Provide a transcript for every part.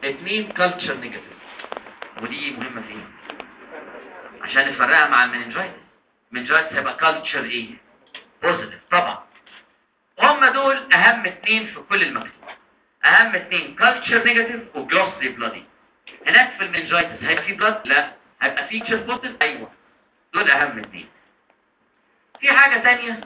2 كلتشر نيجاتيف، ودي مهمة فين؟ عشان نفرقها مع المننجايتس. المننجايتس هيبقى كلتشر ايه؟ بوزيتيف طبعا. هم دول اهم 2 في كل المكتوب، اهم 2 كلتشر نيجاتيف وجلوسري بلادي. هناك في المننجايتس هيبقى في بلاد؟ لا. هيبقى في كلتشر بوزيتيف؟ ايوه. دول اهم 2. في حاجة تانية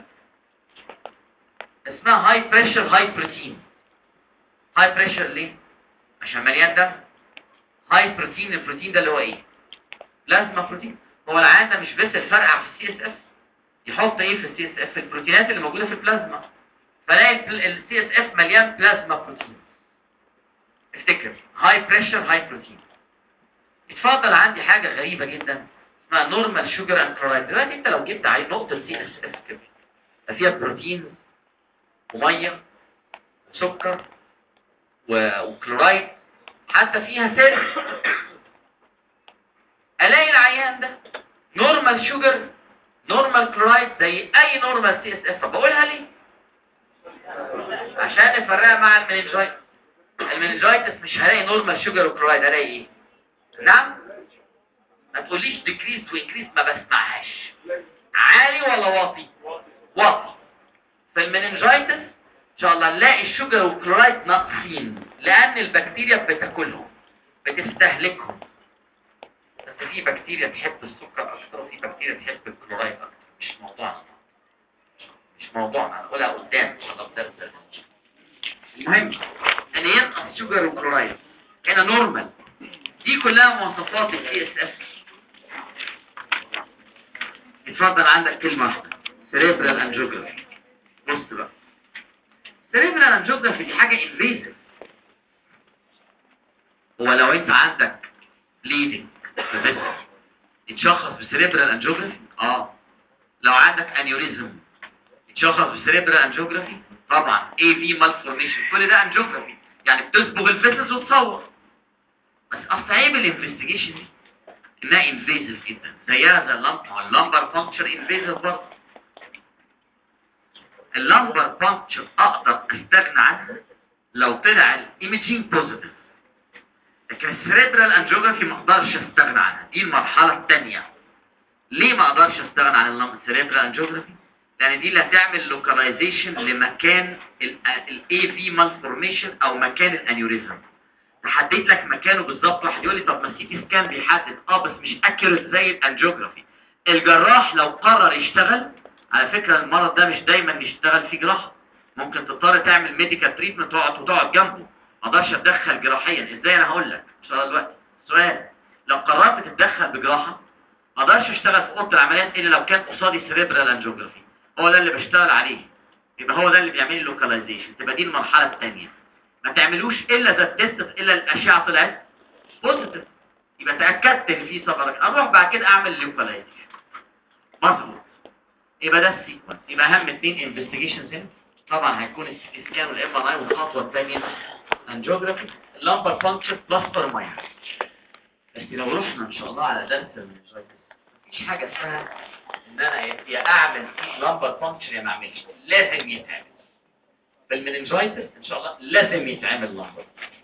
اسمها هاي بريشر هاي بروتين. هاي بريشر ليه؟ عشان مليان دم. هاي بروتين، البروتين ده اللي هو ايه؟ بلازما بروتين. هو العيان ده مش بس الفرقع في السي اس اف، يحط ايه في السي اس اف؟ البروتينات اللي موجوده في البلازما، فلاقي السي اس اف مليان بلازما بروتين. افتكر هاي بريشر هاي بروتين. اتفضل، عندي حاجه غريبه جدا اسمها نورمال شوجر اند كلورايد. دلوقتي انت لو جبت عين نقطه سي اس اف كده فيها بروتين وميه وسكر وكلورايد، حتى فيها سيل، الاقي العيان ده نورمال شوجر نورمال كلورايد زي اي نورمال سي اس اف. بقولها ليه؟ عشان نفرقها مع المننجايتس. المننجايتس مش هلاقي نورمال شوجر وكلورايد، هلاقي ايه؟ نعم؟ ما تقوليش ديكريس وانكريس، ما بسمعهاش. عالي ولا واطي؟ واطي. في المننجايتس ان شاء الله نلاقي الشوجر والكلورايد ناقصين، لان البكتيريا بتاكلهم بتستهلكهم. بس في بكتيريا تحب السكر اكتر وفي بكتيريا تحب الكلورايد اكتر. مش موضوعنا، مش موضوعنا، هنقولها قدام ان شاء الله في درس. المهم ان ينقص شوجر وكلورايد هنا نورمال. دي كلها مواصفات السي اس اف. اتفضل، عندك كلمه واحده، سيريبرال انجيوجرافي. بص بقى، سيريبرال انجيوجرافي دي حاجه انفيزيف. هو لو انت عندك بليدنج بس يتشخص بسيريبرال انجيوجرافي؟ لو عندك انيوريزم يتشخص بسيريبرال انجيوجرافي؟ طبعا. اي في مالفورميشن، كل ده انجيوجرافي، يعني بتصبغ الفيسز وتصور. بس اصل عيب الانفستيجيشن دي انها انفيزيف جدا، زيها زي اللمبر بانكشر انفيزيف برضه. اللمبر بانكشر اقدر استغنى عنها لو طلع الايميجينج بوزيتيف، لكن السيريبرال انجيوجرافي ما اقدرش استغنى عنها. دي المرحله الثانيه. ليه ما اقدرش استغنى عن السيريبرال انجيوجرافي؟ لان دي اللي هتعمل لوكاليزيشن لمكان الاي في مالفورميشن او مكان الانيوريزم. تحدد لك مكانه بالظبط. واحد يقول لي طب ما السي تي سكان بيحدد، بس مش اكيوريت زي الانجيوجرافي. الجراح لو قرر يشتغل، على فكره المرض ده مش دايما يشتغل فيه جراحه، ممكن تضطر تعمل ميديكال تريتمنت وتقعد جنبه. ما اقدرش اتدخل جراحيا. ازاي؟ انا هقول لك ان شاء الله دلوقتي. سؤال، لو قررت تتدخل بجراحه ما اقدرش اشتغل في اوضه العمليات الا لو كان قصادي سيريبرال انجيوجرافي، هو ده اللي بشتغل عليه، يبقى هو ده اللي بيعمل لي لوكاليزيشن. تبقى دي المرحله الثانيه. ما تعملوش الا اذا التست الا الاشعه طلعت بوزيتيف، يبقى تاكدت ان في صبرك، اروح بعد كده اعمل لوكاليزيشن. مظبوط. يبقى ده السيكونس. يبقى اهم 2 انفستيجيشنز هنا طبعا هيكون السي تي سكان والام ار اي، والخطوه الثانيه انجيوجرافي، اللمبر فانكشن بلاستر ماينر. بس لو رحنا ان شاء الله على درس المننجايتس مفيش حاجه اسمها ان انا يا اعمل لمبر فانكشن يا ما اعملش، لازم يتعمل. بالمننجايتس ان شاء الله لازم يتعمل لمبر.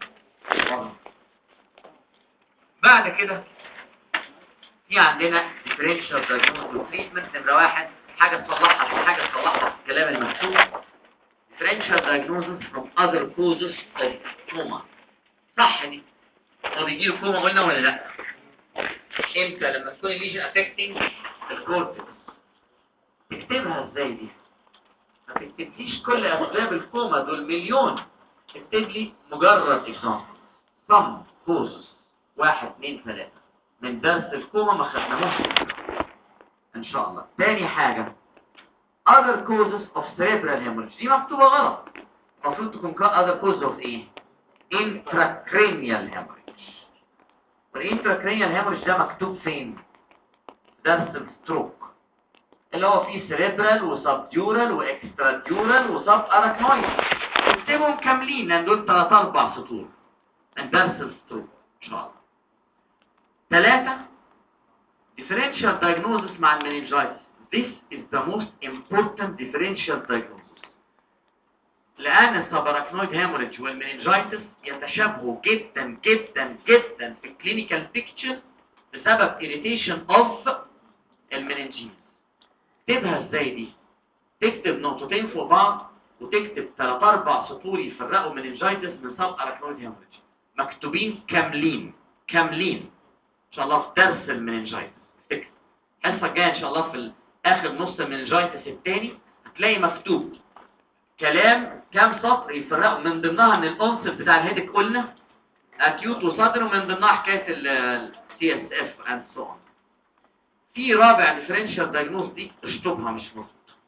بعد كده في عندنا differential diagnosis وتريتمنت. نمره 1 حاجه تصلحها في حاجه تصلحها في الكلام المكتوب. differential diagnosis from other causes of trauma. صح دي؟ هو بيجي له كوما قلنا ولا لا؟ امتى؟ لما تكون الليجن افكتنج الكورتكس. تكتبها ازاي دي؟ ما تكتبليش كل اسباب الكوما، دول مليون. اكتب لي مجرد اكزامبل. some causes 1 2 3 من درس الكوما ما خدناهوش ان شاء الله. تاني حاجه other causes of cerebral hemorrhage، دي مكتوبه غلط. المفروض تكون other causes of ايه؟ intracranial hemorrhage. والintracranial hemorrhage ده مكتوب فين؟ درس الستروك اللي هو فيه سيريبرال وسبديورال واكستراديورال وسب اراكنويد. اكتبهم كاملين لان دول 3 4 سطور من درس الستروك ان شاء الله. 3 differential diagnosis مع المننجايتس. This is the most important differential diagnosis. لان السباراكنويد هيموريدج والمننجايتس يتشابهوا جدا جدا جدا في الكلينيكال بيكتشر بسبب irritation اوف المننجيز. تكتبها ازاي دي؟ تكتب نقطتين فوق بعض وتكتب 3-4 سطور يفرقوا مننجايتس من سب اراكنويد هيموريدج، مكتوبين كاملين كاملين ان شاء الله في درس المننجايتس. افتكر الحصه الجايه ان شاء الله في اخر نص المننجايتس الثاني هتلاقي مكتوب كلام كام سطر يفرقوا من ضمنها ان الانصر بتاع الهيدك قلنا اكيوت وصدر، ومن ضمنها حكايه السي اس اف اند سو اون. في رابع ديفرنشال دايجنوز دي اشطبها مش مظبوط.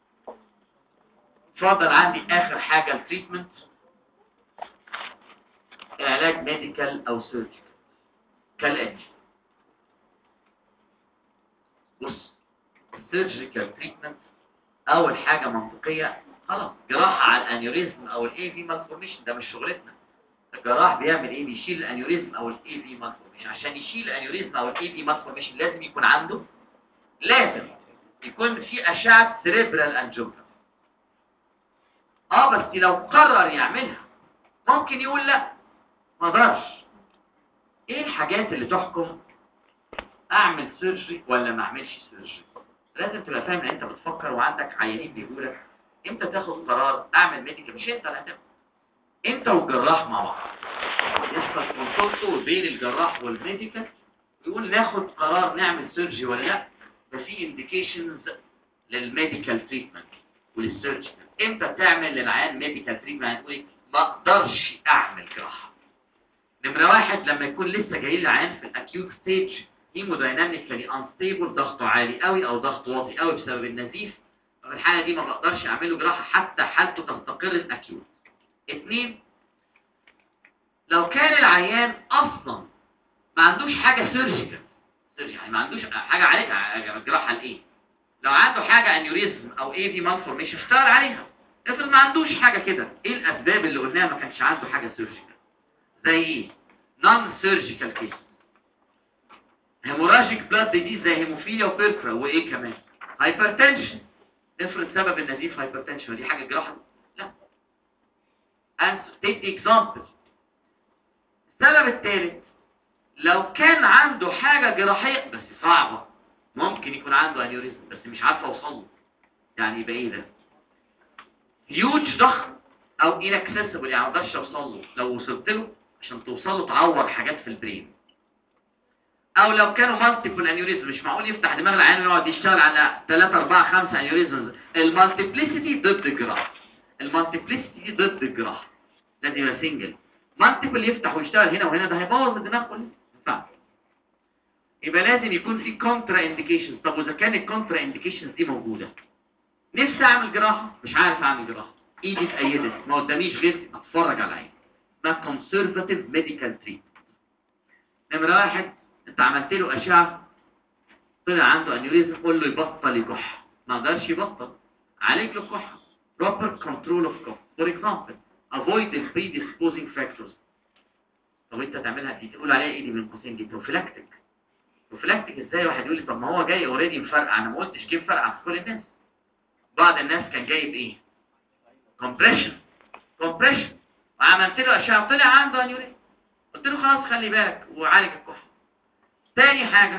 اتفضل عندي اخر حاجه التريتمنت، علاج ميديكال او سيرجيكال كالاتي. بص السيرجيكال تريتمنت اول حاجه منطقيه، خلاص جراحه على الانيوريزم او الاي في مالفورميشن، ده مش شغلتنا. الجراح بيعمل ايه؟ بيشيل الانيوريزم او الاي في مالفورميشن. عشان يشيل الانيوريزم او الاي في مالفورميشن لازم يكون عنده، لازم يكون في اشعه سيريبرال انجيوجرافي. بس لو قرر يعملها ممكن يقول لا ما اقدرش. ايه الحاجات اللي تحكم اعمل سيرجري ولا ما اعملش سيرجري؟ لازم تبقى فاهم ان انت بتفكر وعندك عيانين بيقولك امتى تاخد قرار اعمل ميديكال. مش انت اللي هتعمل، انت والجراح مع بعض يحصل كونسلت بين الجراح والميديكال، يقول ناخد قرار نعمل سيرجري ولا لا. ففي انديكيشنز للميديكال تريتمنت وللسيرجري. امتى تعمل للعيان ميديكال تريتمنت؟ هتقول ما اقدرش اعمل جراحه. نمره واحد لما يكون لسه جاي لي العيان في الاكيوت ستيج هيمودايناميكالي انستيبل، ضغطه عالي قوي او ضغط واطي قوي بسبب النزيف، في الحاله دي ما بقدرش اعمل له جراحه حتى حالته تستقر الاكيوت. 2 لو كان العيان اصلا ما عندوش حاجه سيرجيكال، يعني ما عندوش حاجه عليها جراحه لايه؟ لو عنده حاجه انيوريزم او اي في مالفورميشن اشتغل عليها. افرض ما عندوش حاجه كده، ايه الاسباب اللي قلناها ما كانش عنده حاجه سيرجيكال؟ زي ايه؟ نون سيرجيكال كيس، هيموراجيك بلاد ديزيز زي هيموفيليا وبيرفرا، وايه كمان؟ هايبرتنشن. افرض سبب النزيف هايبرتنشن، دي حاجه جراحه؟ لا. تدي اكزامبل. السبب الثالث لو كان عنده حاجه جراحيه بس صعبه، ممكن يكون عنده انيوريزم بس مش عارفه اوصل له، يعني يبقى ايه ده؟ هيوج ضخم او inaccessible، يعني ما اقدرش اوصل له. لو وصلت له عشان توصل له تعور حاجات في البرين. او لو كانوا مالتيبل انيوريزم، مش معقول يفتح دماغ العيان ويقعد يشتغل على 3 4 5 انيوريزمز. المالتيبليسيتي ضد الجراحه، المالتيبليسيتي ضد الجراحه، لازم يبقى سنجل. مالتيبل يفتح ويشتغل هنا وهنا، ده هيبوظ الدماغ كلها. ما ينفعش. يبقى لازم يكون في كونترا انديكيشنز. طب واذا كان الكونترا انديكيشنز دي موجوده، نفسي اعمل جراحه مش عارف اعمل جراحه، ايدي اتأيدت ما قداميش غير اتفرج على العين، ده كونسرفاتيف ميديكال تريت. نمره واحد انت عملت له اشعه طلع عنده انيوريزم، قول له يبطل يكح، ما قدرش يبطل، عالج له الكحه. proper control of cough for example avoid the predisposing factors. طب انت تعملها دي تقول عليها ايه دي من قوسين؟ دي بروفيلاكتيك. بروفيلاكتيك ازاي؟ واحد يقول لي طب ما هو جاي اوريدي مفرقع. انا ما قلتش كيف فرقع في كل الناس. بعض الناس كان جاي بايه؟ كومبريشن وعملت له اشعه طلع عنده انيوريزم، قلت له خلاص خلي بالك وعالج الكحه. تاني حاجه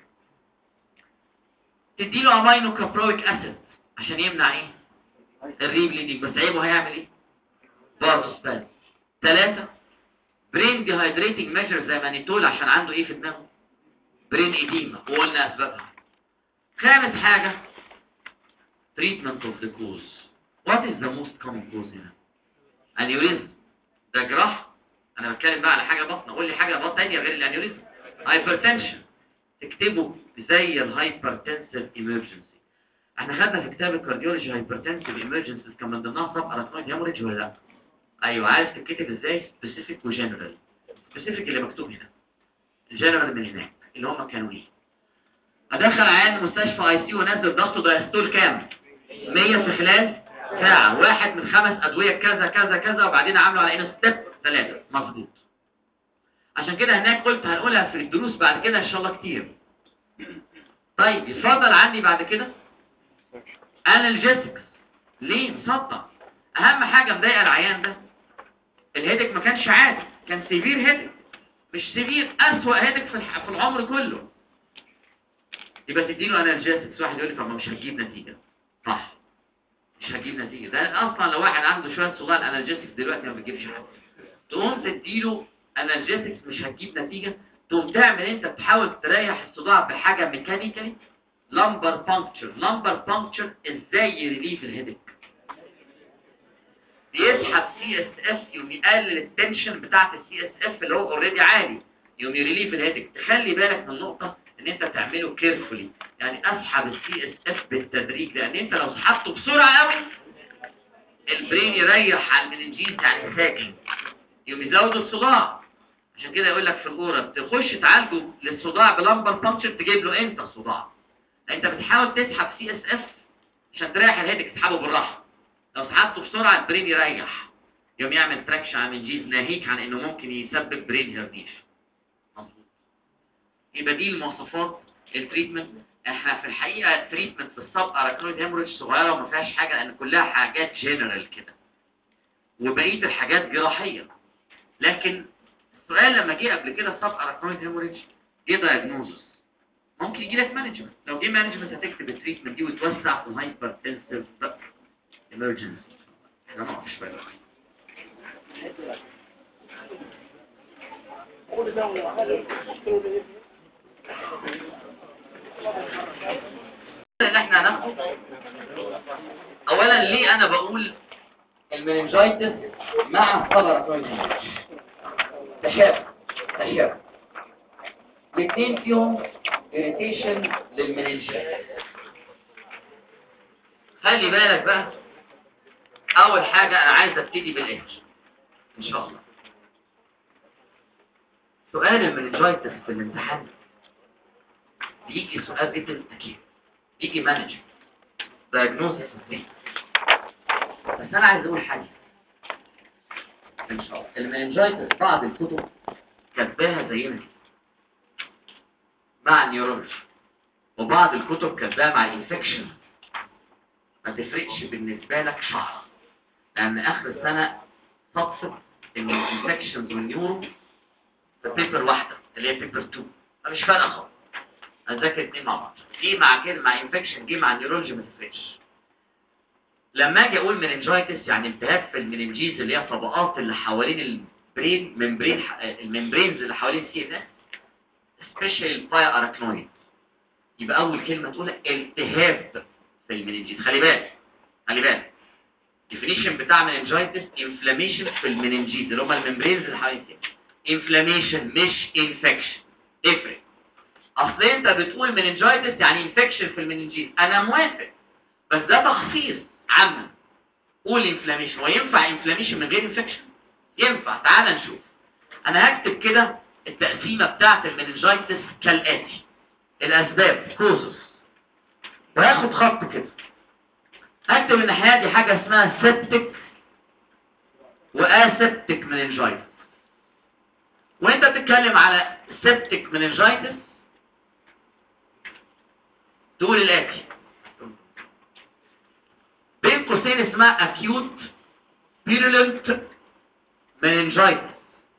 تديله امينو كابرويك اسيد عشان يمنع ايه؟ الري بليدنج، بس عيبه هيعمل ايه؟ برضه سباز. 3 برين ديهايدريتنج ميجر زي مانيتول عشان عنده ايه في دماغه؟ برين ايديما، وقلنا اسبابها. 5 حاجه treatment of the cause. What is the most common cause هنا؟ انيوريزم، ده جراح. انا بتكلم بقى على حاجه بطنه، قول لي حاجه بطنه ثانيه غير الانيوريزم. هايبرتنشن، تكتبه زي الهايبرتنسيف ايمرجنسي. احنا خدنا في كتاب الكارديولوجي هايبرتنسيف ايمرجنسيز كان من ضمنها سب اراكنويد هيموريدج ولا لا؟ ايوه. عارف تتكتب ازاي؟ سبيسيفيك وجنرال. سبيسيفيك اللي مكتوب هنا، الجنرال من هناك اللي هم كانوا ايه؟ ادخل عيان المستشفى اي سي ونزل ضغطه دايستول كام؟ 100 في خلال ساعه، واحد من 5 ادويه كذا كذا كذا، وبعدين عامله على انه ستيب 3 مظبوط. عشان كده هناك قلت هنقولها في الدروس بعد كده ان شاء الله كتير. طيب يتفضل عني بعد كده انالجيسكس. ليه؟ مصدق اهم حاجه مضايقه العيان ده الهيدك ما كانش عادي، كان سيفير هيدك، مش سيفير، اسوأ هيدك في العمر كله. يبقى تديله انالجيسكس. واحد يقول لي طب ما مش هتجيب نتيجه. صح، مش هتجيب نتيجه. ده اصلا لو واحد عنده شويه صغار انالجيسكس دلوقتي ما بتجيبش حاجه. تقوم تديله انالجيسكس مش هتجيب نتيجه، تقوم تعمل انت بتحاول تريح الصداع بحاجه ميكانيكالي. لامبر بانكتشر. لامبر بانكتشر ازاي يريليف الهيدك؟ بيسحب سي اس اف، يقوم يقلل التنشن بتاعت السي اس اف اللي هو اوريدي عالي، يقوم يريليف الهيدك. تخلي بالك من نقطه ان انت تعمله كيرفولي، يعني اسحب السي اس اف بالتدريج، لان انت لو سحبته بسرعه قوي البرين يريح على المننجيز يعني ساكن، يقوم يزود الصداع. عشان كده يقول لك في الكوره تخش تعالجه للصداع بلمبر بانكشر، تجيب له امتى الصداع؟ انت بتحاول تسحب سي اس اف عشان تريح الهيدك، تسحبه بالراحه. لو سحبته بسرعه البرين يريح، يوم يعمل تراكشن على المنجيز، ناهيك عن انه ممكن يسبب برين هيرديش. مظبوط. يبقى دي المواصفات التريتمنت. احنا في الحقيقه تريتمنت في السب اراكنويد هيموريدج صغيره وما فيهاش حاجه، لان كلها حاجات جنرال كده، وبقيه الحاجات جراحيه. لكن السؤال لما جه قبل كده سب اراكنويد هيموريدج جه دايجنوزس، ممكن يجي لك مانجمنت. لو جه مانجمنت هتكتب التريتمنت دي وتوسع في الهايبر تنسيف ايمرجنسي. احنا نقف شويه اللي احنا هناخده. اولا ليه انا بقول المننجايتس مع السب تشابه الاثنين فيهم irritation للمننجايتس. خلي بالك بقى، اول حاجه انا عايز ابتدي بالاتش ان شاء الله. سؤال المننجايتس في الامتحان بيجي سؤال ريتن اكيد، بيجي مانجر دايجنوستس دي. بس انا عايز اقول حاجه ان شاء الله. المننجايتس بعض الكتب كاتباها زينا مع النيورولوجي، وبعض الكتب كاتباها مع الانفكشن. ما تفرقش بالنسبه لك شهر، لان اخر السنه صدفت ان الانفكشنز والنيورو في بيبر واحده اللي هي بيبر 2، فمش فارقه خالص. هنذاكر الاثنين مع بعض، جه مع كده مع انفكشن، جه مع النيورولوجي، ما تفرقش. لما اجي اقول مننجايتس يعني التهاب في المننجيز اللي هي الطبقات اللي حوالين البرين، الممبرينز اللي حوالين السي ان اس، سبيشال البايا اراكنويد. يبقى اول كلمه تقولها التهاب في المننجيز. خلي بالك الديفينيشن بتاع مننجايتس انفلاميشن في المننجيز اللي هم الممبرينز اللي حوالين السي. انفلاميشن مش انفكشن، افرق. اصل انت بتقول مننجايتس يعني انفكشن في المننجيز، انا موافق، بس ده تخصيص عام. قول انفلاميشن. وينفع انفلاميشن من غير انفكشن؟ ينفع. تعال نشوف. انا هكتب كده التقسيمه بتاعه المننجايتس كالاتي: الاسباب كوزز، وهاخد خط كده هكتب الناحيه دي حاجه اسمها سيبتك واسبتك مننجايتس. وانت بتتكلم على سيبتك مننجايتس تقول الاتي بين قوسين اسمها acute virulent meningitis.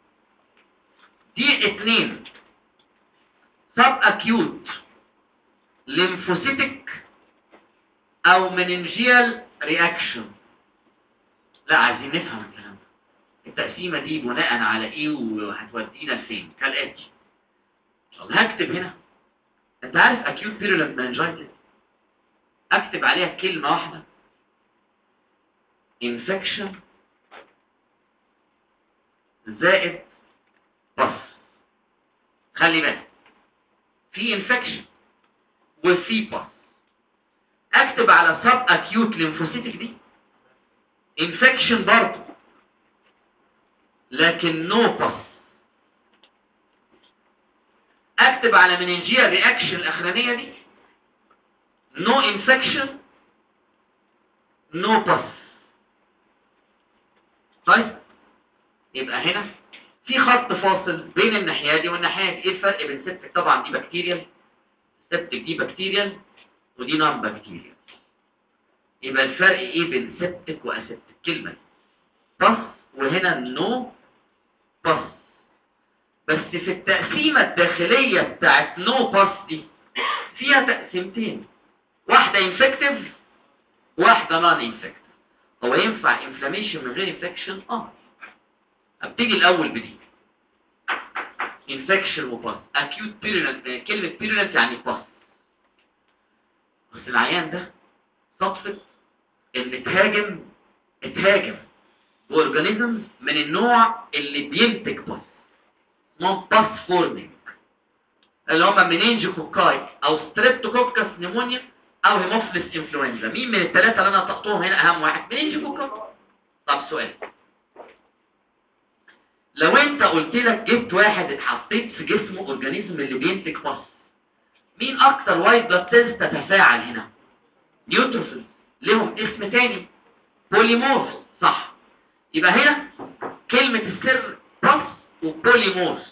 دي 2 sub acute lymphocytic او meningeal reaction. لا، عايزين نفهم الكلام ده. التقسيمه دي بناء على ايه وهتودينا لفين؟ كالاتي. هكتب هنا، انت عارف acute virulent meningitis اكتب عليها كلمه واحده: infection زائد بس. خلي بالك في انفكشن وفي بس. اكتب على سب اكيوت ليمفوسيتك دي انفكشن برضه لكن نو بس. اكتب على مننجيال رياكشن الاخرانيه دي نو انفكشن نو بس. طيب يبقى هنا في خط فاصل بين الناحيه دي والناحيه دي. ايه الفرق بين سبتك؟ طبعا دي بكتيريال، سبتك دي بكتيريال ودي نون بكتيريال. يبقى الفرق ايه بين سبتك واسبتك؟ كلمه باس وهنا نو باس. بس في التقسيمه الداخليه بتاعت نو باس دي فيها تقسيمتين، واحده انفكتيف واحده نون انفكتيف. هو ينفع انفلاميشن من غير انفكشن؟ ابتدي الاول بدي انفكشن وباس. اكيوت بيرينت، كلمه بيرينت يعني باس. بس العيان ده صدفه ان اتهاجم باورجانيزمز من النوع اللي بينتج باس، اسمهم باس فورمينج، اللي هم منينجو كوكاي او ستريبتوكوكس نيمونيا او هيموفيلس انفلونزا. مين من الثلاثه اللي انا طقتهم هنا اهم واحد؟ منينجو كوكاي. طب سؤال، لو انت قلت لك جبت واحد اتحطيت في جسمه اورجانيزم اللي بينتج باس، مين اكتر وايت بلاد سيلز تتفاعل هنا؟ نيوتروفيلز، لهم اسم تاني بوليمورفز، صح؟ يبقى هنا كلمة السر باس وبوليمورفز.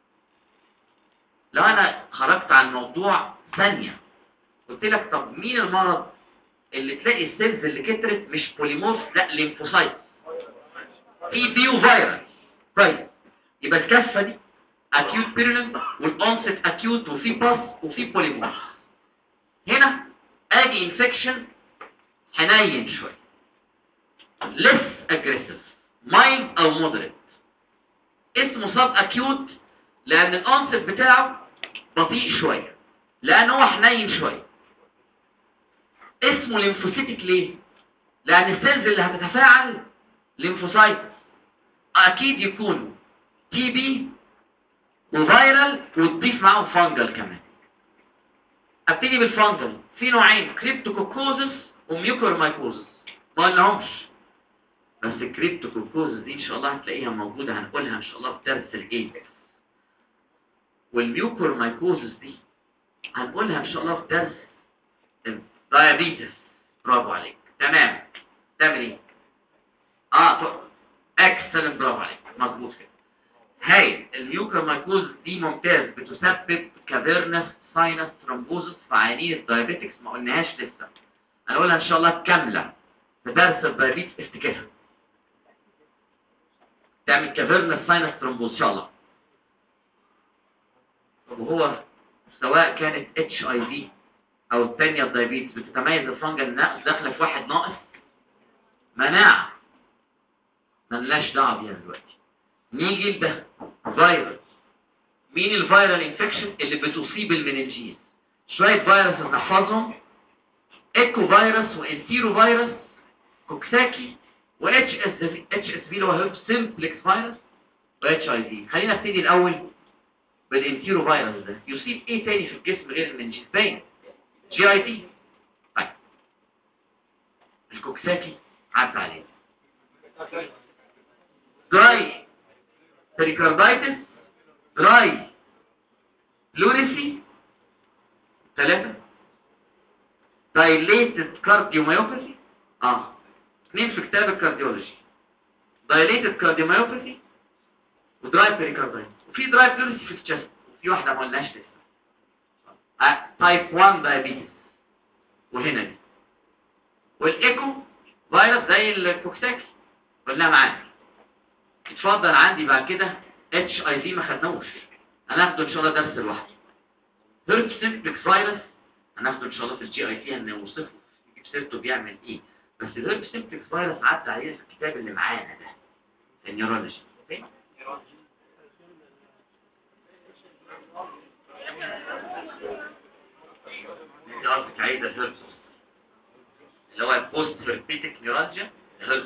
لو انا خرجت عن الموضوع ثانية قلت لك طب مين المرض اللي تلاقي السيلز اللي كترت مش بوليمورفز، لا ليمفوسايت، تي بي وفيروس، كويس؟ يبقى الكفة دي اكيوت بيريننت والانست اكيوت وفي باس وفي بوليمورفز. هنا اجي انفكشن حنين شويه، ليس اجريسيف، مايلد او مودريت، اسمه سب اكيوت لان الانست بتاعه بطيء شويه، لان هو حنين شويه. اسمه ليمفوسيتك ليه؟ لان السيلز اللي هتتفاعل ليمفوسايت، اكيد يكونوا تي بي وفيرال وتضيف معاهم فانجل كمان. ابتدي بالفانجل، في نوعين، كريبتوكوكوزس وميوكورمايكوزس، ما قلناهمش. بس الكريبتوكوكوزس دي ان شاء الله هتلاقيها موجوده، هنقولها ان شاء الله في درس الايدز. والميوكورمايكوزس دي هنقولها ان شاء الله في درس الدايابيتس. برافو عليك، تمام. تعمل ايه؟ اكسلنت، برافو عليك، مظبوط كده. هاي الميوكورمايكوزس دي ممتاز، بتسبب كافيرنس ساينس ثرومبوزس في عيانين الدايابيتكس، ما قلناهاش لسه، هنقولها ان شاء الله كامله في درس الدايابيتس، افتكرها. تعمل كافيرنس ساينس ثرومبوز ان شاء الله. وهو سواء كانت اتش اي في او الثانيه الدايابيتس، بتتميز الفنجل داخله في واحد ناقص مناعه، ملناش دعوه بيها دلوقتي. نيجي لده فيروس. مين الفيرال انفكشن اللي بتصيب المننجيز؟ شويه فيروس نحفظهم، ايكو فيروس وانتيرو فيروس، كوكساكي، واتش اس في اللي هو هيرب سيمبلكس فيروس، واتش اي في. خلينا نبتدي الاول بالانتيرو فيروس. ده يصيب ايه تاني في الجسم غير المننجيز؟ باين جي اي تي. طيب الكوكساكي عدى عليه، دراي بريكاردايتس، دراي بلوريسي، 3 دايليتد كارديوميوباثي، 2 في كتاب الكارديولوجي، دايليتد كارديوميوباثي ودراي بريكاردايتس، وفي دراي بلوريسي في الشست، وفي واحده ما قلناش لسه تايب 1 دايابيتس، وهنا دي. والايكو فيروس زي الكوكساكي قلنا معاك. اتفضل عندي بعد كده اتش اي في، ما خدناهوش، هناخده ان شاء الله درس لوحده. هيرب سيمبلكس فيروس هناخده ان شاء الله في الجي اي تي، هنوصفه نجيب سيرته بيعمل ايه. بس الهيرب سيمبلكس فيروس عدى عليه في الكتاب اللي معانا ده، النيورولوجي. انت قصدك عايزه الهيرب اللي هو البوست هيربيتك نيورالجيا، الهيرب.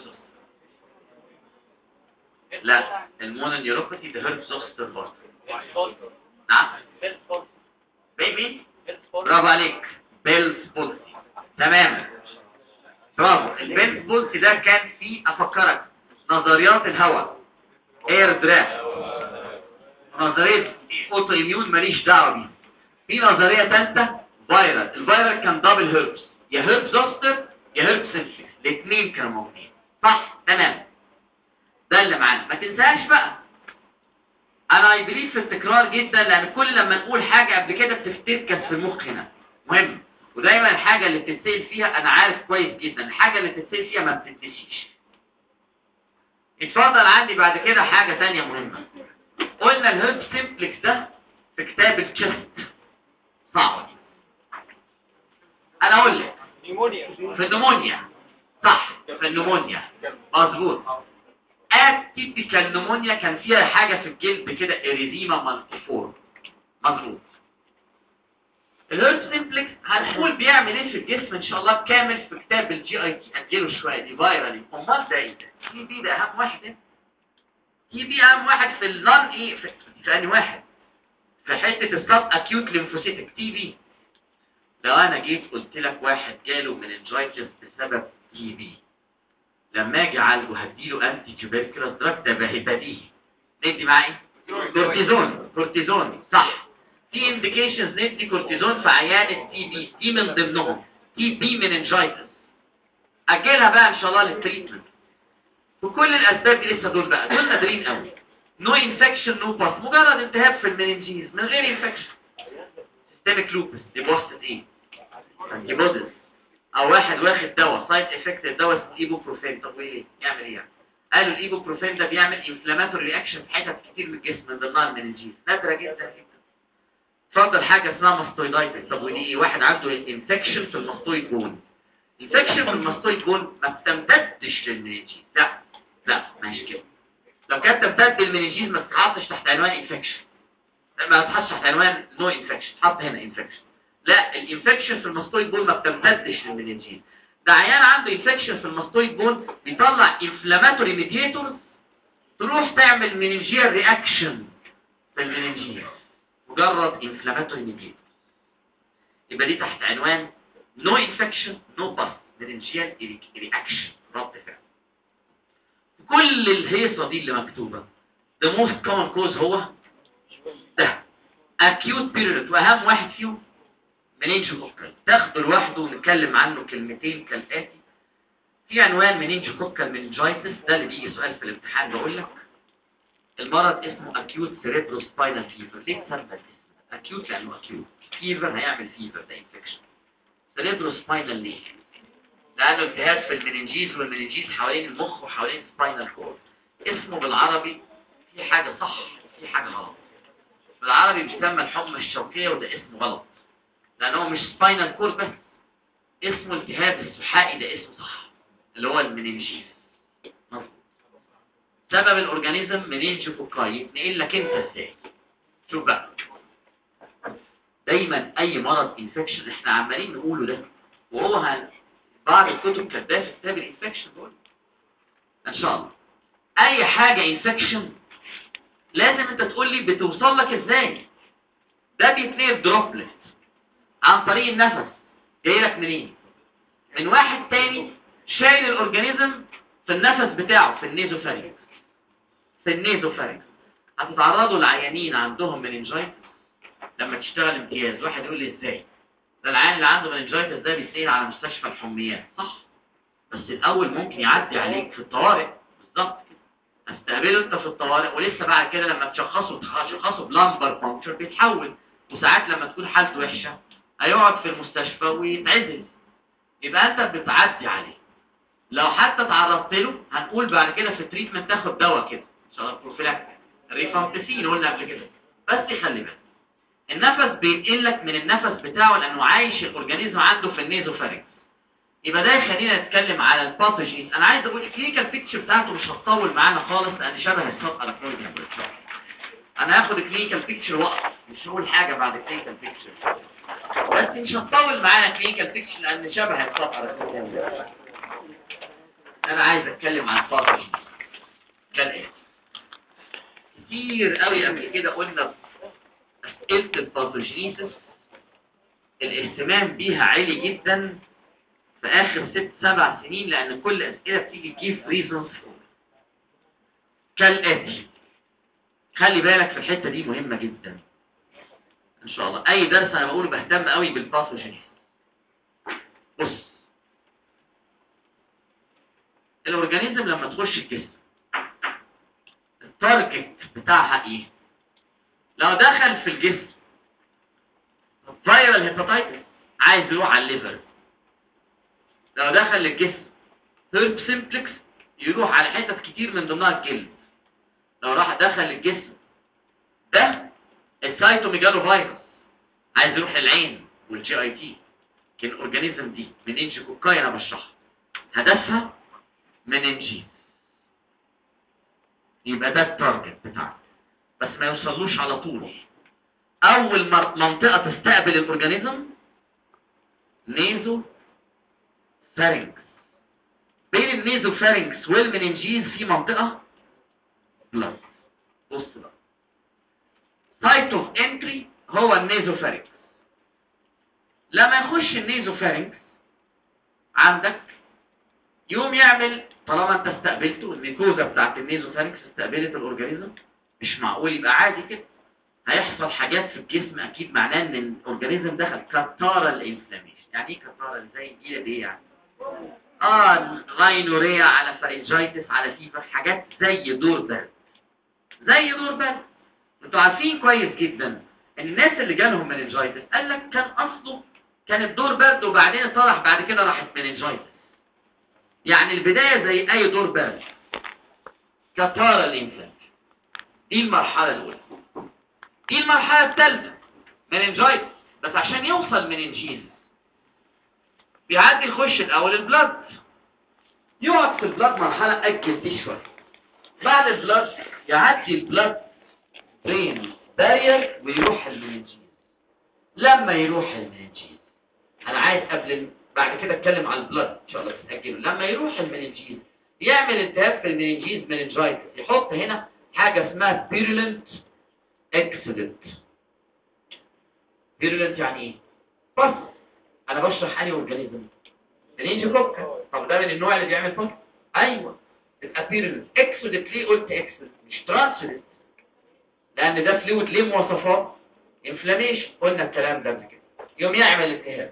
لا، المونونيوروباثي ده هيرب زوستر برضه. نعم، بيبي، برافو عليك، بيلز بولسي، تمام، برافو. البيلز بولسي ده كان فيه، افكرك، نظريات الهواء، اير درافت، نظريه اوتو اميون ماليش دعوه بيه. في نظريه ثالثه فيرال، الفيرال كان دبل هيربس، يا هيرب زوستر يا هيرب سيمبلكس، الاثنين كانوا موجودين، صح؟ تمام. ده اللي معانا، ما تنساش بقى. انا اي بليف في التكرار جدا، لان كل لما نقول حاجه قبل كده بتفتكس في المخ هنا، مهم. ودايما الحاجة اللي بتتسأل فيها انا عارف كويس جدا الحاجة اللي بتتسأل فيها ما بتتنسيش. اتفضل عندي بعد كده حاجة تانية مهمة. قلنا الهيرب سيمبلكس ده في كتاب التشست صعب. انا اقول لك في النمونيا صح، في النمونيا مظبوط. اتيبيكال نمونيا كان فيها حاجة في الجلد كده اريديما مالتيفورم مظبوط. الهيرب سيمبلكس هنقول بيعمل ايه في الجسم ان شاء الله كامل في كتاب الجي اي تي. اجله شويه دي فايرالي. امال ده ايه ده؟ تي بي ده اهم واحد ايه؟ تي بي اهم واحد في النون ايه في انهي واحد؟ في حته السب اكيوت ليمفوسيتك تي بي. لو انا جيت قلت لك واحد جاله مننجايتس بسبب تي بي، لما اجي اعالجه هديله انتي تيوبركلوز دراج ده بديهي. ندي معاه ايه؟ كورتيزون صح. في انديكيشنز ندي كورتيزون في عيان التي بي، دي من ضمنهم تي بي مننجايتس. اجلها بقى ان شاء الله للتريتمنت. وكل الاسباب دي لسه دول بقى دول نادرين قوي. نو انفكشن نو باس، مجرد التهاب في المننجيز من غير انفكشن. سيستميك لوبس دي بوست ايه؟ انتي بوديز. او واحد واخد دواء سايد افكت الدواء اسمه ايبوبروفين. طب وايه يعمل ايه يعني؟ قالوا الايبوبروفين ده بيعمل انفلاماتوري رياكشن في حتت كتير من الجسم من ضمنها المننجيز. نادره جدا جدا. اتفضل حاجه اسمها ماستويدايتس. طب ودي ايه؟ واحد عنده انفكشن في الماستويد بون. انفكشن في الماستويد بون ما بتمتدش للمننجيز. لا ماشي كده. لو كانت تمتد للمننجيز ما تتحطش تحت عنوان انفكشن. ما تتحطش تحت عنوان نو انفكشن، حط هنا انفكشن. لا، الانفكشن في الماستويد بون ما بتمتدش للمننجيز. ده عيان عنده انفكشن في الماستويد بون بيطلع انفلاماتوري ميدياتورز تروح تعمل مننجيال رياكشن في المننجيز. مجرد انفلاماتوري ميدياتورز. يبقى دي تحت عنوان نو انفكشن نو باس مننجيال رياكشن، رد فعل. كل الهيصه دي اللي مكتوبه the most common cause هو ده acute period، واهم واحد فيهم منينجوكوكال. تاخده لوحده ونتكلم عنه كلمتين كالاتي. في عنوان منينجوكوكال مننجايتس ده اللي بيجي سؤال في الامتحان. بقول لك المرض اسمه acute cerebrospinal fever. ليه اتسمى الاسم acute؟ لانه acute fever هيعمل fever ده infection. cerebrospinal ليه؟ لانه التهاب في المننجيز، والمننجيز حوالين المخ وحوالين سباينال كورد. اسمه بالعربي في حاجه صح وفي حاجه غلط. بالعربي بيسمى الحمى الشوكيه وده اسمه غلط لانه مش سباينال كورد بس. اسمه التهاب السحائي ده اسمه صح اللي هو المننجيز. مظبوط. سبب الاورجانيزم منينجوكوكاي. يتنقل لك انت ازاي؟ شوف بقى، دايما اي مرض انفكشن احنا عمالين نقوله ده، وهو بعض الكتب كاتباه في كتاب الانفكشن دول ان شاء الله. اي حاجه انفكشن لازم انت تقول لي بتوصل لك ازاي. ده بيتنقل دروبلت عن طريق النفس. جاي لك منين؟ من واحد تاني شايل الاورجانيزم في النفس بتاعه في النيزوفارينكس. في النيزوفارينكس هتتعرضوا لعيانين عندهم مننجايتس لما تشتغل امتياز. واحد يقول لي ازاي؟ ده العيان اللي عنده مننجايتس ده بيتنقل على مستشفى الحميات صح؟ بس الاول ممكن يعدي عليك في الطوارئ. بالظبط كده. هستقبله انت في الطوارئ، ولسه بعد كده لما تشخصه بلامبر بانكشر بيتحول. وساعات لما تكون حالته وحشه هيقعد في المستشفى ويتعزل. يبقى انت بتعدي عليه. لو حتى تعرضت له هنقول بعد كده في التريتمنت تاخد دواء كده ان شاء الله بروفيلاكتيك ريفامبيسين قلنا قبل كده. بس خلي بالك النفس بينقل لك من النفس بتاعه لانه عايش الاورجانيزم عنده في النيزوفارينكس. يبقى ده يخلينا نتكلم على الباثوجينز. انا عايز اقول الكلينيكال بيكتشر بتاعته مش هتطول معانا خالص لان شبه السب اراكنويد. انا هاخد الكلينيكال بيكتشر وقت، مش هقول حاجه بعد الكلينيكال بيكتشر، بس مش هتطول معانا كلينيكال بيكتشر لان شبه السب اراكنويد. انا عايز اتكلم عن الباثوجينز كالاتي. كتير قوي قبل كده قلنا اسئله الباثوجينيسيس الاهتمام بيها عالي جدا في اخر 6-7 سنين لان كل اسئله بتيجي تجيب ريزونز كالاتي. خلي بالك في الحته دي مهمه جدا ان شاء الله. اي درس انا بقوله بهتم قوي بالباثوجينيسيس. بص، الاورجانيزم لما تخش الجسم التارجت بتاعها ايه؟ لو دخل في الجسم فيرال هيباتايتس عايز يروح على الليفر. لو دخل الجسم هيرب سيمبلكس يروح على حتت كتير من ضمنها الجلد. لو راح دخل الجسم ده السايتوميجالو فيروس عايز يروح للعين والجي اي تي. كان الاورجانيزم دي منينجوكوكاي انا بشرحها هدفها مننجيز، يبقى ده التارجت بتاعنا، بس ما يوصلوش على طول. اول منطقه تستقبل الاورجانيزم نيزو فارنكس. بين النيزو فارنكس والمننجيز في منطقه بلس. بص بقى، سايت اوف انتري هو النيزو فارنكس. لما يخش النيزو فارنكس عندك يوم يعمل، طالما انت استقبلته الميكوزا بتاعت النيزو فارنكس استقبلت الاورجانيزم، مش معقول يبقى عادي كده. هيحصل حاجات في الجسم اكيد معناه ان الاورجانيزم دخل كاتارال انفلاميشن. يعني ايه كاتارال؟ زي دي يعني راينوريا على فارنجايتس على فيفر، حاجات زي دور برد. زي دور برد. انتوا عارفين كويس جدا ان الناس اللي جالهم مننجايتس قال لك كان اصله كانت دور برد وبعدين اتصلح بعد كده راحت مننجايتس. يعني البدايه زي اي دور برد، كاتارال انفلاميشن. دي المرحله الاولى. دي المرحله الثالثه مننجايتس، بس عشان يوصل مننجيز بيعدي يخش الاول البلد، يقعد في البلد مرحله اجل دي شويه. بعد البلد يعدي البلد برين بارير ويروح المننجيز. لما يروح المننجيز انا عايز بعد كده اتكلم عن البلد ان شاء الله تتاجلوا. لما يروح المننجيز يعمل التهاب في المننجيز مننجايتس، يحط هنا حاجه اسمها بيرولنت اكسيدنت. بيرولنت يعني ايه؟ بس انا بشرح انهي اورجانيزم؟ مننجوكوكا. طب ده من النوع اللي بيعمل بس؟ ايوه. يبقى بيرولنت اكسيدنت. ليه قلت اكسيدنت مش ترانسيدنت؟ لان ده فلويد ليه مواصفات انفلاميشن، قلنا الكلام ده قبل كده. يوم يعمل التهاب.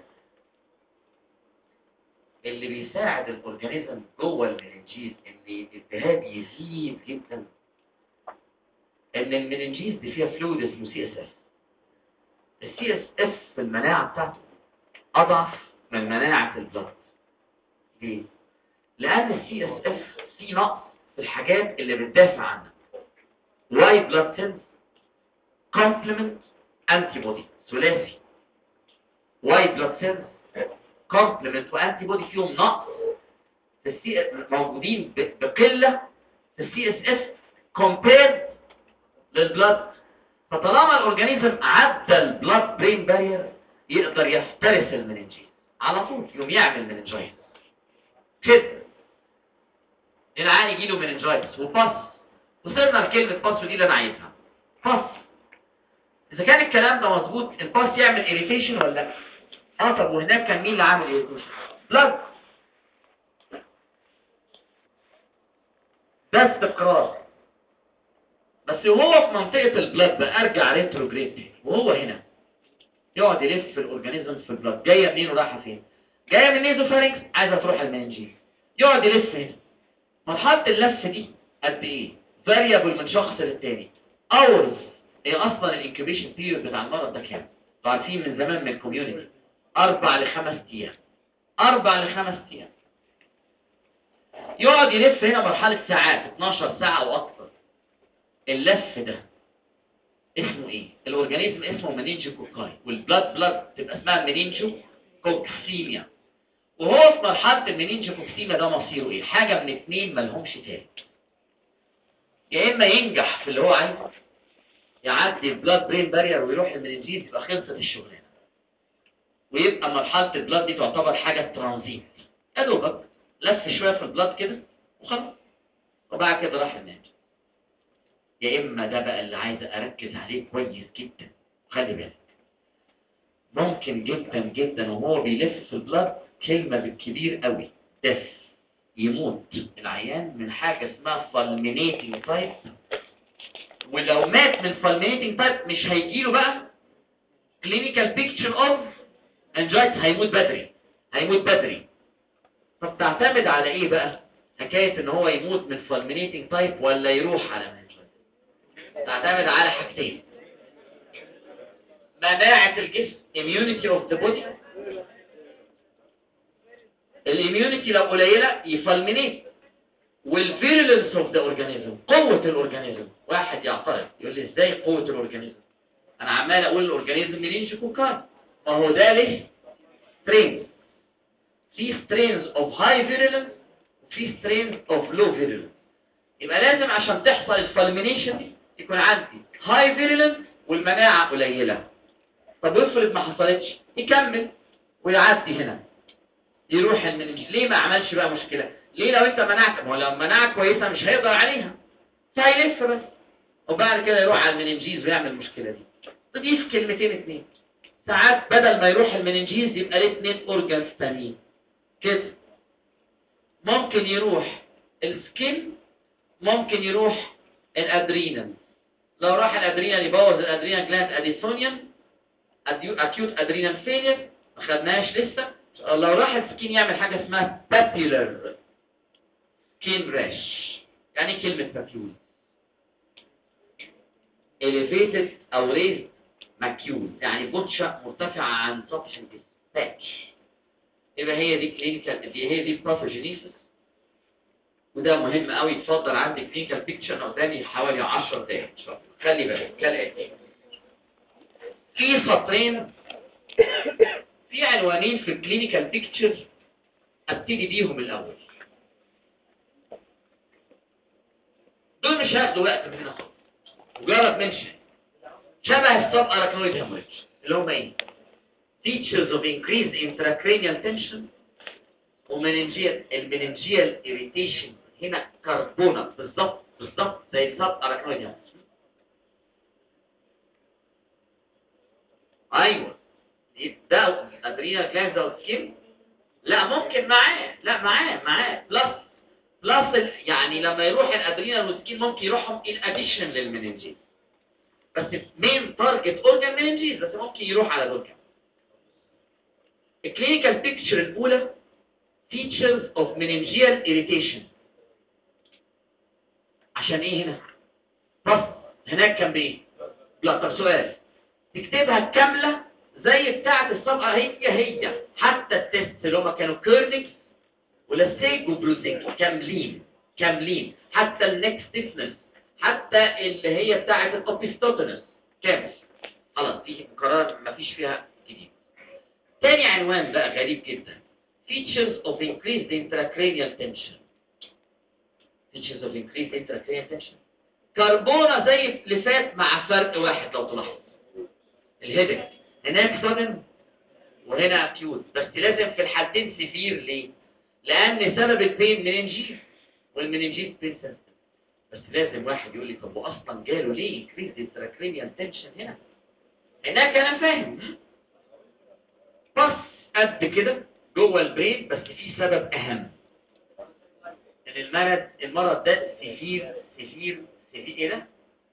اللي بيساعد الاورجانيزم جوه المننجيز ان الالتهاب يزيد جدا ان المننجيز دي فيها فلويد اسمه سي اس اف. السي اس اف في المناعه بتاعته اضعف من مناعه البلد. ليه؟ لان السي اس اف في نقص في الحاجات اللي بتدافع عنها. وايت بلاد سيلز كومبلمنت انتي بودي ثلاثي. وايت بلاد سيلز كومبلمنت وانتي بودي فيهم نقص في موجودين بقله في السي اس اف كومبيرد للبلد. فطالما الاورجانيزم عدى البلد برين بارير يقدر يفترس المننجيز على طول، يوم يعمل مننجايتس كده. العيان يجي له مننجايتس وباس. وصلنا لكلمه باس ودي اللي انا عايزها. باس. اذا كان الكلام ده مظبوط الباس يعمل اريتيشن ولا لا؟ طب وهناك كان مين اللي عامل اريتيشن؟ بلد. ده استقرار. بس وهو في منطقه البلد بقى ارجع ريتروجريد تاني وهو هنا يقعد يلف في الاورجانيزم في البلد. جايه منين ورايحه فين؟ جايه من النيزوفارينكس عايزه تروح المننجيز. يقعد يلف هنا. مرحله اللف دي قد ايه؟ فاريبل من شخص للتاني. اورز. هي اصلا الانكيوبيشن بيريود بتاع المرض ده كام؟ عارفين من زمان من الكوميونتي 4 ل 5 ايام. 4 ل 5 ايام. يقعد يلف هنا مرحله ساعات 12 ساعه واكثر. اللف ده اسمه ايه؟ الاورجانيزم اسمه منينجوكوكاي والبلاد تبقى اسمها منينجوكوكسيميا. وهو في مرحله المنينجوكوكسيميا ده مصيره ايه؟ حاجه من اتنين مالهمش تاني. يا اما ينجح في اللي هو عايزه يعدي البلاد برين بارير ويروح المننجيز يبقى خلصت الشغلانه. ويبقى مرحله البلاد دي تعتبر حاجه ترانزيت. يا دوبك لف شويه في البلاد كده وخلاص. وبعد كده راح المننجيز. يا اما ده بقى اللي عايز اركز عليه كويس جدا. خلي بالك. ممكن جدا جدا وهو بيلف في البلاد كلمه بالكبير قوي دف يموت العيان من حاجه اسمها فالمينيتنج تايب. ولو مات من فالمينيتنج تايب مش هيجيله بقى كلينيكال بيكتشر اوف انجايتس. هيموت بدري. هيموت بدري. طب تعتمد على ايه بقى حكايه ان هو يموت من فالمينيتنج تايب ولا يروح على مننجايتس؟ تعتمد على حاجتين: مناعه الجسم immunity of the body الاميونيتي لو قليله يفالمينيت. والفيرلنس اوف ذا اورجانيزم، قوه الاورجانيزم. واحد يعترض يقول لي ازاي قوه الاورجانيزم؟ انا عمال اقول الاورجانيزم منينجوكوكاي، ما هو ده ليه سترينز. في سترينز اوف هاي فيرلنس وفي سترينز اوف لو فيرلنس. يبقى لازم عشان تحصل الفالمينيشن دي يكون عندي هاي فيرلنس والمناعه قليله. طب افرض ما حصلتش، يكمل ويعدي هنا يروح المننجيز. ليه ما عملش بقى مشكله؟ ليه لو انت مناعتك، ما هو لو مناعه كويسه مش هيقدر عليها، فهيلف بس وبعد كده يروح على المننجيز ويعمل المشكله دي. تضيف كلمتين اتنين، ساعات بدل ما يروح المننجيز يبقى ليه اتنين اورجانز تانيين كده. ممكن يروح السكين، ممكن يروح الادرينال. لو راح الادرينال يبوظ الادرينال جلاند اديسونيان، اكيوت ادرينال فيلير ما خدناش لسه. لو راح السكين يعمل حاجه اسمها بابيولر سكين راش. يعني كلمه بابيول elevated او raised ماكيول، يعني بطشه مرتفعه عن سطح الجسم، باتش. يبقى هي دي كلينيكال، هي دي الباثوجينيسيس. وده مهم قوي. اتفضل عندي كلينيكال بيكتشر قدامي حوالي 10 دقائق ان شاء الله. خلي بالك كالاتي، في سطرين، في عنوانين في الكلينيكال بيكتشر ابتدي بيهم الاول. دول مش هياخدوا وقت مننا خالص، مجرد منشن شبه السب اراكنويد هيموريدج اللي هم ايه؟ features of increased intracranial tension ومننجيال. المننجيال irritation هنا كربونة بالظبط زي السب اراكنويد هيموريدج. ايوه ده ادرينال جلاند او سكين. لا ممكن معاه، لا معاه بلس يعني لما يروح الادرينال والسكين ممكن يروحهم ان اديشن للمننجيز، بس مين تارجت اورجان مننجيز، بس ممكن يروح على الاورجان. الكلينيكال بيكتشر الاولى features of meningeal irritation. عشان ايه هنا؟ بس هناك كان بايه؟ لا طب سؤال تكتبها كامله زي بتاعه الصبغه، هي حتى التست اللي هم كانوا كيرنكس ولاسيج وبروزينج كاملين حتى النك ستيفنس، حتى اللي هي بتاعه الابيستوتنس كامل. خلاص دي مكرره مفيش فيها جديد. تاني عنوان بقى غريب جدا، features of increased intracranial tension. features of increased intracranial tension كربونة زي اللي فات مع فرق واحد لو تلاحظ. الهيدك هناك سودن وهنا اكيوت، بس لازم في الحالتين سيفير. ليه؟ لان سبب البين مننجيز والمننجيز بين سنسيتيف. بس لازم واحد يقول لي طب واصلا جاله ليه increased intracranial tension هنا؟ هناك انا فاهم بس قد كده جوه البرين، بس في سبب اهم ان المرض ده سيفير ايه ده؟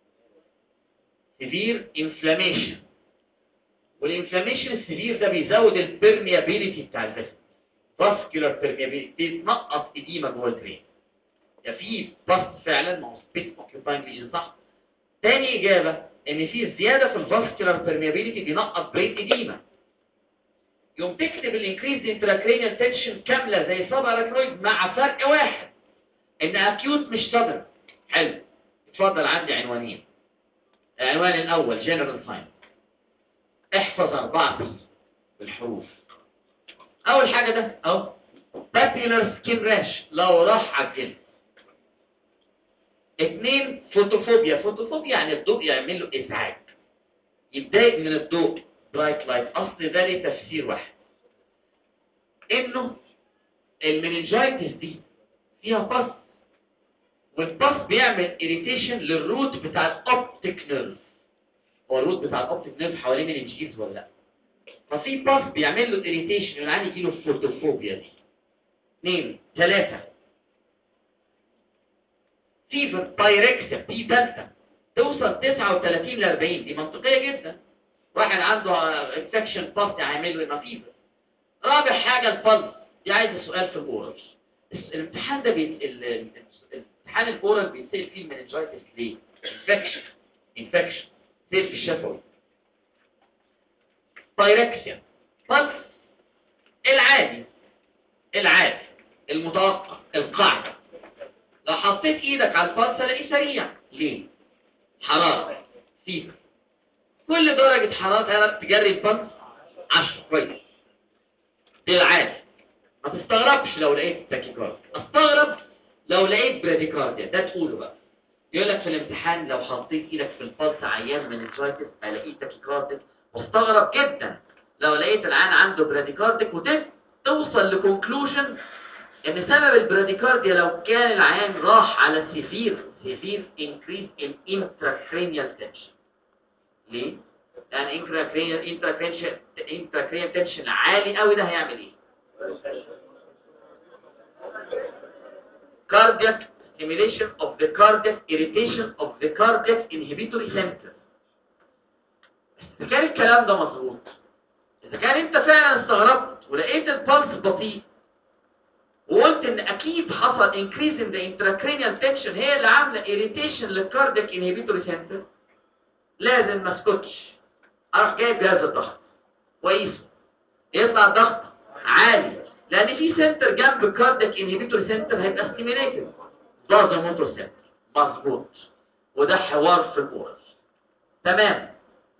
سيفير انفلاميشن. والانفلاميشن السيفير ده بيزود البرميابيليتي بتاع الجسم، فاسكولار برميابيليتي، بيتنقص اديمه جوه البرين. يعني في باست فعلا، ما هو سبيس اوكيباينج ليجن صح. تاني اجابه ان في زياده في الفاسكولار برميابيليتي بينقص برين اديمه. يوم تكتب الانكريز انتراكرينيال تنشن كامله زي سب اراكنويد مع فرق واحد ان اكيوت مش صدر. حلو، اتفضل عندي عنوانين. العنوان الاول جنرال ساين، احفظ 4 بي بالحروف. اول حاجه ده اهو بابيولار سكين راش لو راح على الجلد. 2 فوتوفوبيا يعني الضوء يعمل له ازعاج، يتضايق من الضوء، برايت لايت. اصل ده ليه تفسير واحد، انه المننجايتس دي فيها باس، والباس بيعمل اريتيشن للروت بتاع الاوبتيك نيرف. هو الروت بتاع الاوبتيك نيرف حوالين المننجيز ولا لا؟ ففي باس بيعمل له اريتيشن يعني يجي له فوتوفوبيا دي. 2 3 فيفر بايركسيا دي ثالثه توصل 39 ل 40، دي منطقيه جدا. واحد عنده انفكشن باس هيعمل له فيفر. رابع حاجه البلس دي عايزه سؤال في الاورال. الامتحان ده امتحان الاورال بيتسال فيه المننجايتس ليه؟ انفكشن سيل في الشفوي. بايركسيا بلس العادي العادي المتوقع القاعدة، لو حطيت ايدك على البلس الاقيه سريع. ليه؟ حرارة فيفر، كل درجة حرارة تجري البلس 10 كويس، دي العادي. ما تستغربش لو لقيت تاكيكارديا، استغرب لو لقيت براديكارديا، ده تقوله بقى. يقول لك في الامتحان لو حطيت ايدك في البلس عيان مننجايتس الاقيه تاكيكارديا، واستغرب جدا لو لقيت العيان عنده براديكارديك، وتوصل لكونكلوجن ان سبب البراديكارديا لو كان العيان راح على سيفير انكريز ان انتراكرينيال تنشن. ليه؟ يعني انتراكرينيال تنشن عالي قوي، ده هيعمل ايه؟ cardiac stimulation of the cardiac irritation of the cardiac inhibitory center. إذا كان الكلام ده مظبوط، إذا كان أنت فعلا استغربت ولقيت البلس بطيء وقلت إن أكيد حصل increase in the intracranial tension هي اللي عاملة irritation للcardiac inhibitory center، لازم ما اسكتش، أروح جايب جهاز الضغط وقيسه، يطلع الضغط عالي لأن في سنتر جنب الكاردياك انهبيتوري سنتر هيبقى ستيميليتد، فازو موتور سنتر. مظبوط، وده حوار في الأورال. تمام.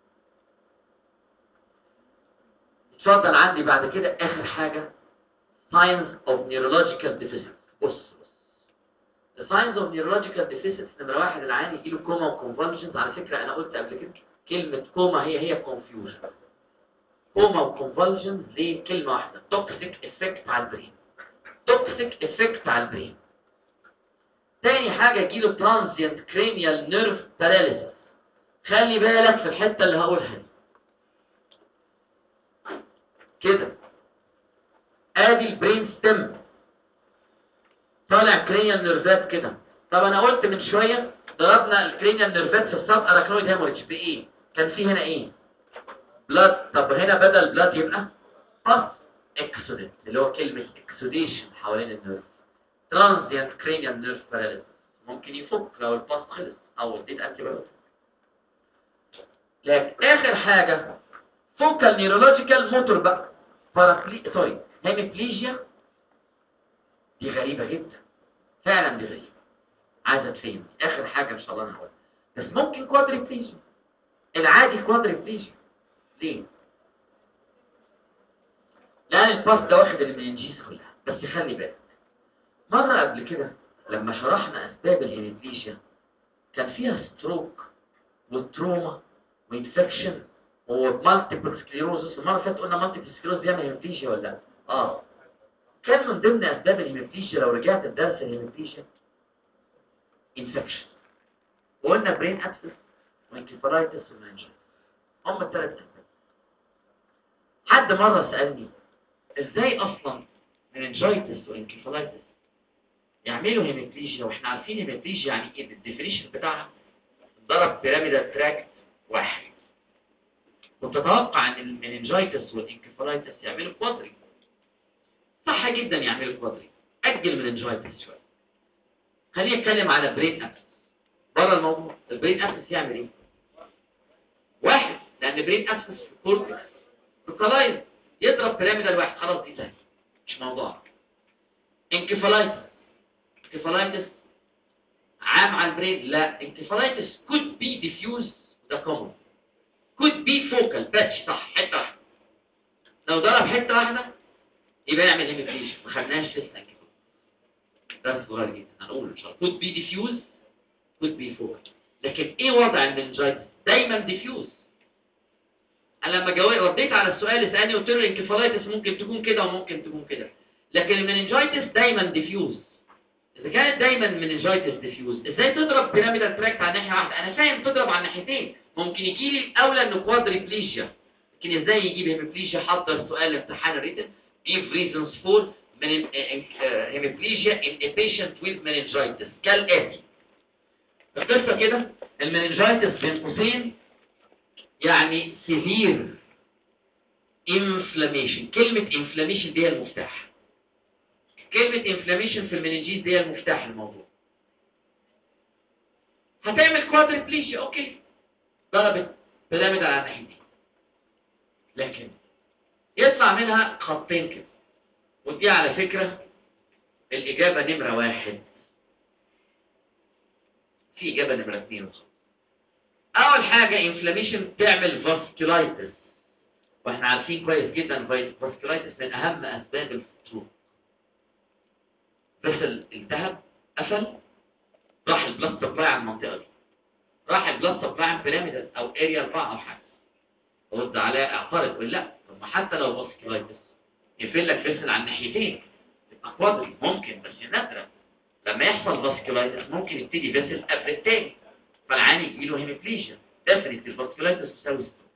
اتفضل عندي بعد كده آخر حاجة signs of neurological deficits. بص the signs of neurological deficits، نمرة واحد العيان يجيله كوما وكونفولجنز. على فكرة أنا قلت قبل كده كلمة كوما هي confusion. كوما وكونفولجنز ليه؟ كلمة واحدة، توكسيك افكت على البرين، توكسيك افكت على البرين. تاني حاجة يجيله ترانزيانت كرينيال نيرف باراليسيس. خلي بالك في الحتة اللي هقولها دي كده، ادي البرين ستيم طالع كرينيال نيرفات كده. طب انا قلت من شوية ضربنا الكرينيال نيرفات في السب اراكنويد هيموريدج بايه؟ كان في هنا ايه؟ بلاد. طب هنا بدل بلاد يبقى بس اكسودنت، اللي هو كلمة اكسوديشن حوالين النيرف. ترانزيانت كرينيال نيرف باراليسيس ممكن يفك لو الباس خلص او اديت انتي بايوتيك. لكن اخر حاجة فوكال نيورولوجيكال موتور بقى، هيميبليجيا. دي غريبة جدا، فعلا دي غريبة، عايزة تفهم. اخر حاجة ان شاء الله انا هقولها، بس ممكن كوادريبليجيا، العادي كوادريبليجيا. ليه؟ لان الباس ده واخد المننجيز كلها. بس خلي بالك، مرة قبل كده لما شرحنا اسباب الهيميبليجيا كان فيها ستروك وتروما وانفكشن ومالتيبل سكليروزس. المرة اللي فاتت قلنا مالتيبل سكليروز بيعمل هيميبليجيا ولا لا؟ كان من ضمن اسباب الهيميبليجيا لو رجعت الدرس الهيميبليجيا انفكشن، وقلنا برين ابسس وانكفالايتس ومننجيتس، هم الثلاث اسباب. حد مرة سألني ازاي اصلا مننجيتس وانكفالايتس يعملوا هيميبليجيا واحنا عارفين هيميبليجيا يعني ايه؟ الديفينيشن بتاعها ضرب بيراميدال تراكت واحد. كنت اتوقع ان المننجيتس والانكفالايتس يعملوا كوادري، صح جدا يعملوا كوادري. اجل مننجيتس شويه، خليني اتكلم على برين ابسس بره الموضوع. البرين ابسس يعمل ايه؟ واحد، لان برين ابسس في كورتكس لوكالايز، يضرب بيراميدال واحد، خلاص دي سهله مش موضوع. انكفالايتس عام على البرين؟ لا، انكفالايتس could be diffuse، ده common، could be focal باتش، صح، حته واحده. لو ضرب حته واحده يبقى يعمل هيميبليجيا، ما خدناش لسه انكفالايتس، ده صغير جدا هنقول ان شاء الله. could be diffuse could be focal. لكن ايه وضع المننجيتس؟ دايما ديفيوز. انا لما رديت على السؤال اللي سالني قلت له الانكفالايتس ممكن تكون كده وممكن تكون كده، لكن المننجيتس دايما ديفيوز. اذا كانت دايما مننجيتس ديفيوز، ازاي تضرب بيراميدال تراكت على ناحيه واحده؟ انا فاهم تضرب على الناحيتين، ممكن يجي لي الاولى انه كوادريبليجيا، لكن ازاي يجيب هيميبليجيا؟ حضر سؤال امتحان الريتن give reasons for hemiplegia in a patient with meningitis كالاتي. القصه كده، المننجيتس بين قوسين يعني severe inflammation. كلمه inflammation دي هي المفتاح، كلمه inflammation في المننجيز دي هي المفتاح الموضوع. هتعمل كوادريبليجيا، اوكي، ضربت بيراميد على ناحيتين، لكن يطلع منها خطين كده، ودي على فكرة الإجابة نمرة 1. في إجابة نمرة 2. أول حاجة انفلاميشن تعمل فاسكولايتس، واحنا عارفين كويس جدا الفاسكولايتس من أهم أسباب الستروك. فيسل التهب قفل، راح البلاد سبلاي على المنطقة دي، راح البلاد سبلاي بيراميدال أو اريا 4 أو حاجة. رد عليها اعترض قول لا، طب ما حتى لو فاسكولايتس يقفل لك فيسل على الناحيتين يبقى كوادري، ممكن بس نادرا. لما يحصل فاسكولايتس ممكن يبتدي فيسل قبل التاني، فالعين يجيله هيميبليجيا. ديفنت الفاسكولايتس تساوي ستروك.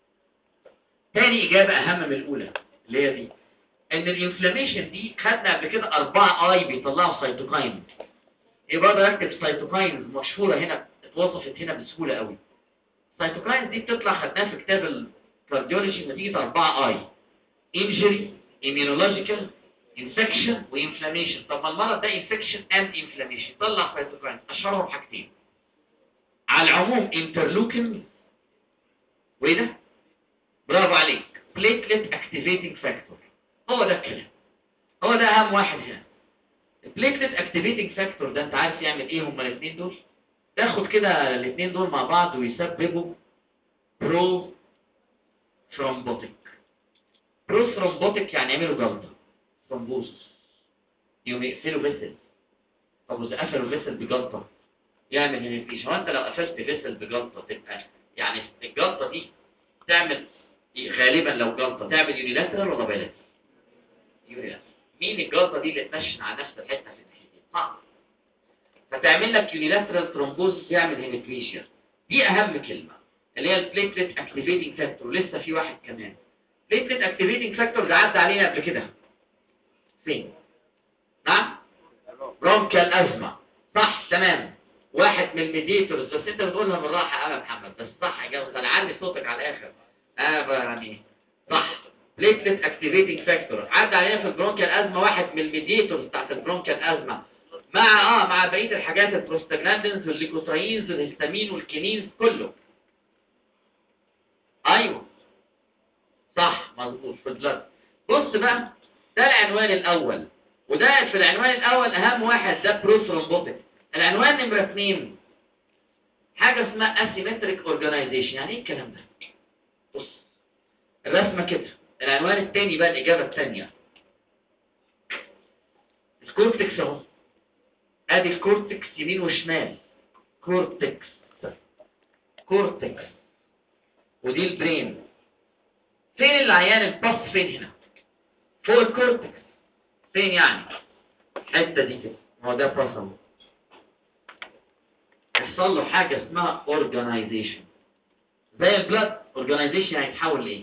تاني اجابه اهم من الاولى اللي هي دي، ان الانفلاميشن دي خدنا قبل كده 4 اي بيطلعوا سيتوكاين. يبقى اقدر اكتب سيتوكاينز مشهوره هنا، اتوصفت هنا بسهوله قوي. السيتوكاينز دي بتطلع خدناها في كتاب الكارديولوجي نتيجه 4 اي: انجري، immunological، انفكشن وانفلاميشن. طب ما المرض ده انفكشن اند انفلاميشن، طلع سيتوكاين اشهرهم حاجتين على العموم: انترلوكين، وايه ده؟ برافو عليك، بليتلت اكتيفيتنج فاكتور. هو ده الكلام، هو ده اهم واحد هنا. البليتلت اكتيفيتنج فاكتور ده انت عارف يعمل ايه؟ هما الاثنين دول تاخد كده الاثنين دول مع بعض ويسببوا برو ثرومبوتيك. برو ثرومبوتيك يعني يعملوا جلطه، ثرومبوزس، يقوم يقفلوا فيسل. طب واذا قفلوا فيسل بجلطه يعمل هيميبليجيا. هو انت لو قفلت فيسل بجلطه تبقى يعني الجلطه دي تعمل غالبا، لو جلطه تعمل يونيلاترال ولا بايلاترال؟ يونيلاترال. مين الجلطه دي اللي تنشن على نفس الحته في الناحيتين؟ صعب. فتعمل لك يونيلاترال ثرومبوزس يعمل هيميبليجيا. دي اهم كلمه اللي هي البليتلت اكتيفيتنج فاكتور. لسه في واحد كمان بليتلت اكتيفيتنج فاكتور ده عدى علينا قبل كده. فين؟ نعم؟ برونكال ازمه. صح تمام، واحد من الميديتورز. بس انت بتقولها بالراحه يا محمد، بس صح يا جماعه، انا عارف صوتك على الاخر. يعني صح، بليتلت اكتيفيتنج فاكتور عدى علينا في البرونكال ازمه، واحد من الميديتورز بتاعت البرونكال ازمه، مع بقيه الحاجات البروستاجلاندينز والليكوتراينز والهستامين والكينينز كله. ايوه صح مظبوط في البلد. بص بقى، ده العنوان الاول، وده في العنوان الاول اهم واحد، ده بروثرومبوتيك. العنوان نمره 2 حاجه اسمها اسيمتريك اورجانيزيشن. يعني ايه الكلام ده؟ بص الرسمه كده. العنوان الثاني بقى الاجابه الثانيه، الكورتكس اهو، ادي الكورتكس يمين وشمال، كورتكس كورتكس، ودي البرين. فين العيان الباص؟ فين هنا؟ فوق الكورتكس. فين يعني؟ الحته دي كده، هو ده باص. يحصل له حاجه اسمها اورجانيزيشن، زي البلاد. اورجانيزيشن هيتحول لايه؟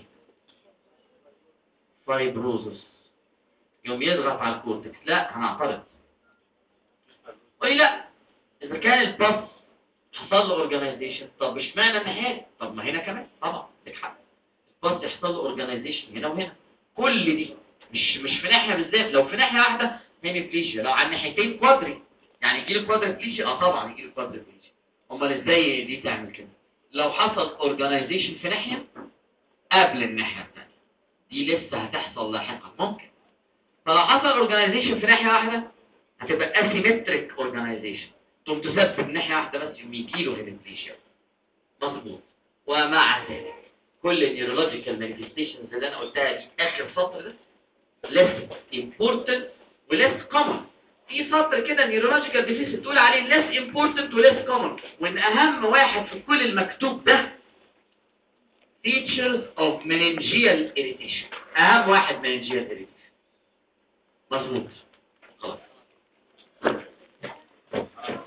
فايبروزس. يوم يضغط على الكورتكس. لا هنعترض، قولي لا، اذا كان الباص حصل له اورجانيزيشن، طب اشمعنى الناحيه؟ طب ما هنا كمان طبعا لك حق، الباص يحصل له اورجانيزيشن هنا وهنا. كل دي مش في ناحيه بالذات. لو في ناحيه واحده هيميبليجيا، لو على الناحيتين كوادري. يعني يجي له كوادريبليجيا، طبعا يجي له كوادريبليجيا. امال ازاي دي تعمل كده؟ لو حصل اورجانيزيشن في ناحيه قبل الناحيه الثانيه، دي لسه هتحصل لاحقا ممكن. فلو حصل اورجانيزيشن في ناحيه واحده هتبقى اسيمتريك اورجانيزيشن، تقوم تسبب ناحيه واحده بس يقوم يجي له هيميبليجيا. مظبوط. ومع ذلك كل النيورولوجيكال مانيفستيشنز اللي انا قلتها دي اخر سطر ده less important و less common. في سطر كده نيورولوجيكال ديفيسيت تقول عليه less important و less common، وان اهم واحد في كل المكتوب ده features of meningeal irritation. اهم واحد meningeal irritation. مظبوط.